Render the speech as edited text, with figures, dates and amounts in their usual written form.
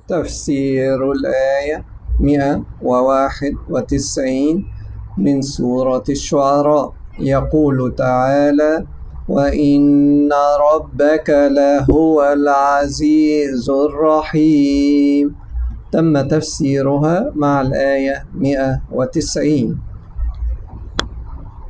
تفسير الآية 191 من سورة الشعراء. يقول تعالى: وإن ربك لهو العزيز الرحيم. تم تفسيرها مع الآية 190.